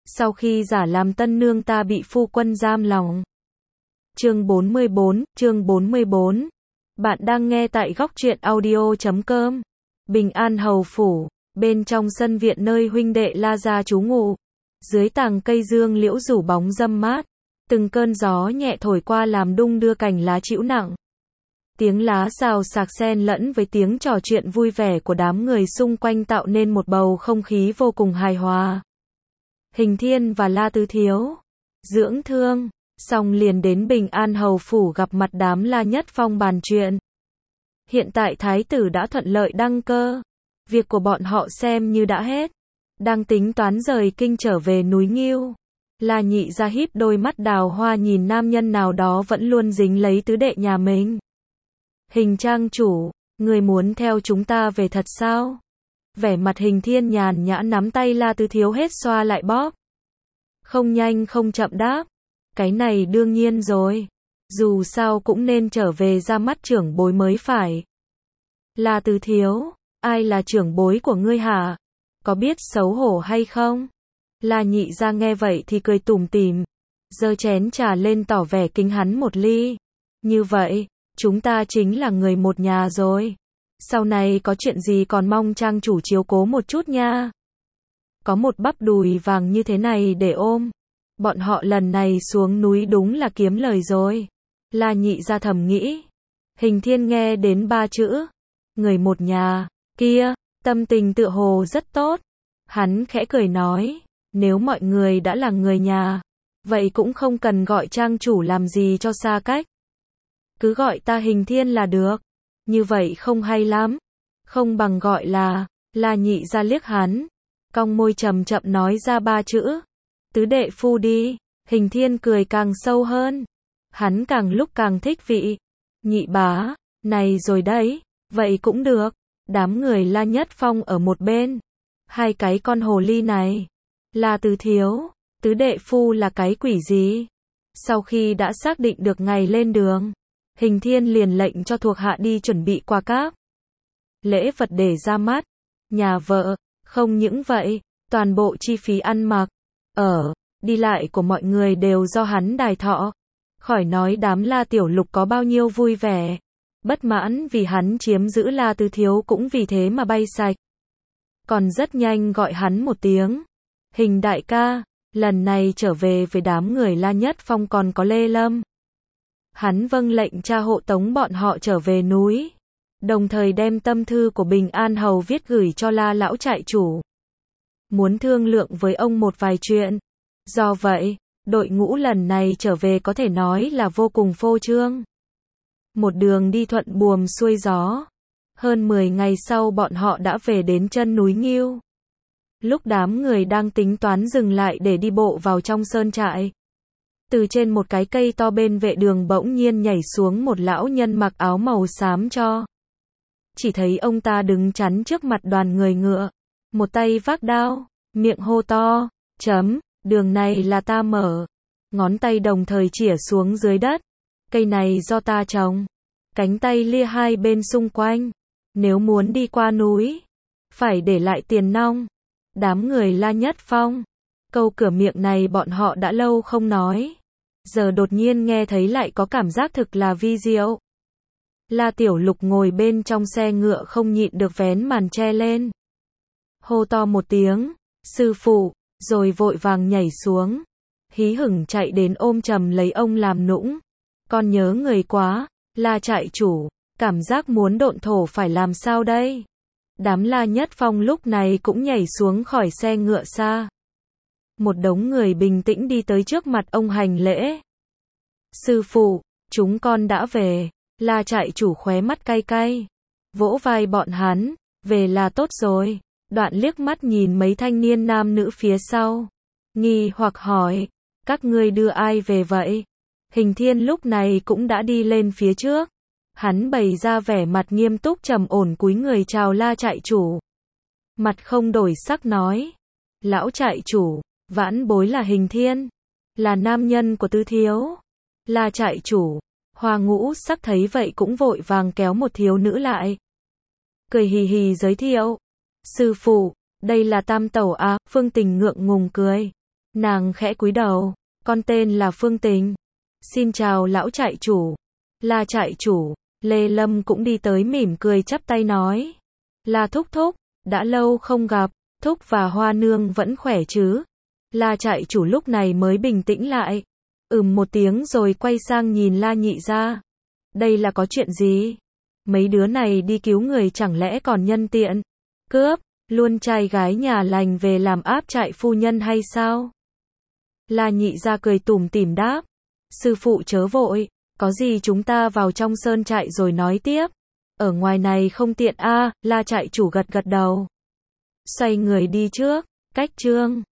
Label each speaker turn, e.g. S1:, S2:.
S1: Sau khi giả làm tân nương ta bị phu quân giam lòng. Chương 44. Bạn đang nghe tại góc truyện audio.com. Bình An hầu phủ, bên trong sân viện nơi huynh đệ La gia trú ngụ. Dưới tàng cây dương liễu rủ bóng râm mát, từng cơn gió nhẹ thổi qua làm đung đưa cành lá trĩu nặng. Tiếng lá xào xạc xen lẫn với tiếng trò chuyện vui vẻ của đám người xung quanh tạo nên một bầu không khí vô cùng hài hòa. Hình Thiên và La Tứ Thiếu dưỡng thương, xong liền đến Bình An hầu phủ gặp mặt đám La Nhất Phong bàn chuyện. Hiện tại thái tử đã thuận lợi đăng cơ, việc của bọn họ xem như đã hết, đang tính toán rời kinh trở về núi Ngưu. La Nhị ra híp đôi mắt đào hoa nhìn nam nhân nào đó vẫn luôn dính lấy tứ đệ nhà mình. Hình trang chủ, người muốn theo chúng ta về thật sao? Vẻ mặt Hình Thiên nhàn nhã nắm tay La Tứ Thiếu hết xoa lại bóp. Không nhanh không chậm đáp. Cái này đương nhiên rồi. Dù sao cũng nên trở về ra mắt trưởng bối mới phải. La Tứ Thiếu, ai là trưởng bối của ngươi hả? Có biết xấu hổ hay không? La Nhị ra nghe vậy thì cười tủm tỉm, giơ chén trà lên tỏ vẻ kính hắn một ly. Như vậy, chúng ta chính là người một nhà rồi. Sau này có chuyện gì còn mong trang chủ chiếu cố một chút nha. Có một bắp đùi vàng như thế này để ôm. Bọn họ lần này xuống núi đúng là kiếm lời rồi. La Nhị ra thầm nghĩ. Hình Thiên nghe đến ba chữ người một nhà kia, tâm tình tựa hồ rất tốt. Hắn khẽ cười nói, nếu mọi người đã là người nhà, vậy cũng không cần gọi trang chủ làm gì cho xa cách. Cứ gọi ta Hình Thiên là được. Như vậy không hay lắm. Không bằng gọi là, La Nhị ra liếc hắn, cong môi chậm chậm nói ra ba chữ. Tứ đệ phu đi. Hình Thiên cười càng sâu hơn. Hắn càng lúc càng thích vị. Nhị bá, này rồi đấy, vậy cũng được. Đám người La Nhất Phong ở một bên. Hai cái con hồ ly này. La Tứ Thiếu, tứ đệ phu là cái quỷ gì? Sau khi đã xác định được ngày lên đường, Hình Thiên liền lệnh cho thuộc hạ đi chuẩn bị quà cáp, lễ vật để ra mắt nhà vợ. Không những vậy, toàn bộ chi phí ăn mặc, ở, đi lại của mọi người đều do hắn đài thọ. Khỏi nói đám La Tiểu Lục có bao nhiêu vui vẻ, bất mãn vì hắn chiếm giữ La Tứ Thiếu cũng vì thế mà bay sạch. Còn rất nhanh gọi hắn một tiếng, Hình đại ca. Lần này trở về với đám người La Nhất Phong còn có Lê Lâm. Hắn vâng lệnh cha hộ tống bọn họ trở về núi, đồng thời đem tâm thư của Bình An hầu viết gửi cho La lão trại chủ, muốn thương lượng với ông một vài chuyện. Do vậy, đội ngũ lần này trở về có thể nói là vô cùng phô trương. Một đường đi thuận buồm xuôi gió. Hơn 10 ngày sau bọn họ đã về đến chân núi Ngưu. Lúc đám người đang tính toán dừng lại để đi bộ vào trong sơn trại, từ trên một cái cây to bên vệ đường bỗng nhiên nhảy xuống một lão nhân mặc áo màu xám cho. Chỉ thấy ông ta đứng chắn trước mặt đoàn người ngựa, một tay vác đao, miệng hô to, đường này là ta mở. Ngón tay đồng thời chĩa xuống dưới đất. Cây này do ta trồng. Cánh tay lia hai bên xung quanh. Nếu muốn đi qua núi, phải để lại tiền nong. Đám người La Nhất Phong, câu cửa miệng này bọn họ đã lâu không nói, giờ đột nhiên nghe thấy lại có cảm giác thực là vi diệu. La Tiểu Lục ngồi bên trong xe ngựa không nhịn được vén màn che lên, hô to một tiếng, sư phụ, rồi vội vàng nhảy xuống, hí hửng chạy đến ôm chầm lấy ông làm nũng. Con nhớ người quá, La trại chủ, cảm giác muốn độn thổ phải làm sao đây? Đám La Nhất Phong lúc này cũng nhảy xuống khỏi xe ngựa xa. Một đống người bình tĩnh đi tới trước mặt ông hành lễ. Sư phụ, chúng con đã về. La trại chủ khóe mắt cay cay, vỗ vai bọn hắn, về là tốt rồi. Đoạn liếc mắt nhìn mấy thanh niên nam nữ phía sau, nghi hoặc hỏi, các ngươi đưa ai về vậy? Hình Thiên lúc này cũng đã đi lên phía trước. Hắn bày ra vẻ mặt nghiêm túc trầm ổn cúi người chào La trại chủ. Mặt không đổi sắc nói, lão trại chủ, vãn bối là Hình Thiên, là nam nhân của Tứ Thiếu. La trại chủ, Hoa Ngũ Sắc thấy vậy cũng vội vàng kéo một thiếu nữ lại, cười hì hì giới thiệu, sư phụ, đây là Tam tẩu à. Phương Tình ngượng ngùng cười, Nàng khẽ cúi đầu, con tên là Phương Tình. Xin chào lão trại chủ. La trại chủ, Lê Lâm cũng đi tới mỉm cười chắp tay nói. La thúc thúc, đã lâu không gặp, thúc và Hoa nương vẫn khỏe chứ? La trại chủ lúc này mới bình tĩnh lại. Một tiếng rồi quay sang nhìn La nhị gia. Đây là có chuyện gì? Mấy đứa này đi cứu người chẳng lẽ còn nhân tiện cướp luôn trai gái nhà lành về làm áp trại phu nhân hay sao? La nhị gia cười tủm tỉm đáp. Sư phụ chớ vội, có gì chúng ta vào trong sơn trại rồi nói tiếp. Ở ngoài này không tiện a. La trại chủ gật gật đầu. Xoay người đi trước, cách chương